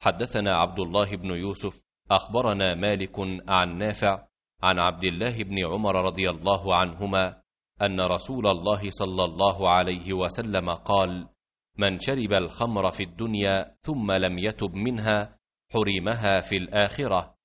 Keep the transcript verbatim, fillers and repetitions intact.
حدثنا عبد الله بن يوسف أخبرنا مالك عن نافع عن عبد الله بن عمر رضي الله عنهما أن رسول الله صلى الله عليه وسلم قال: من شرب الخمر في الدنيا ثم لم يتب منها حرمها في الآخرة.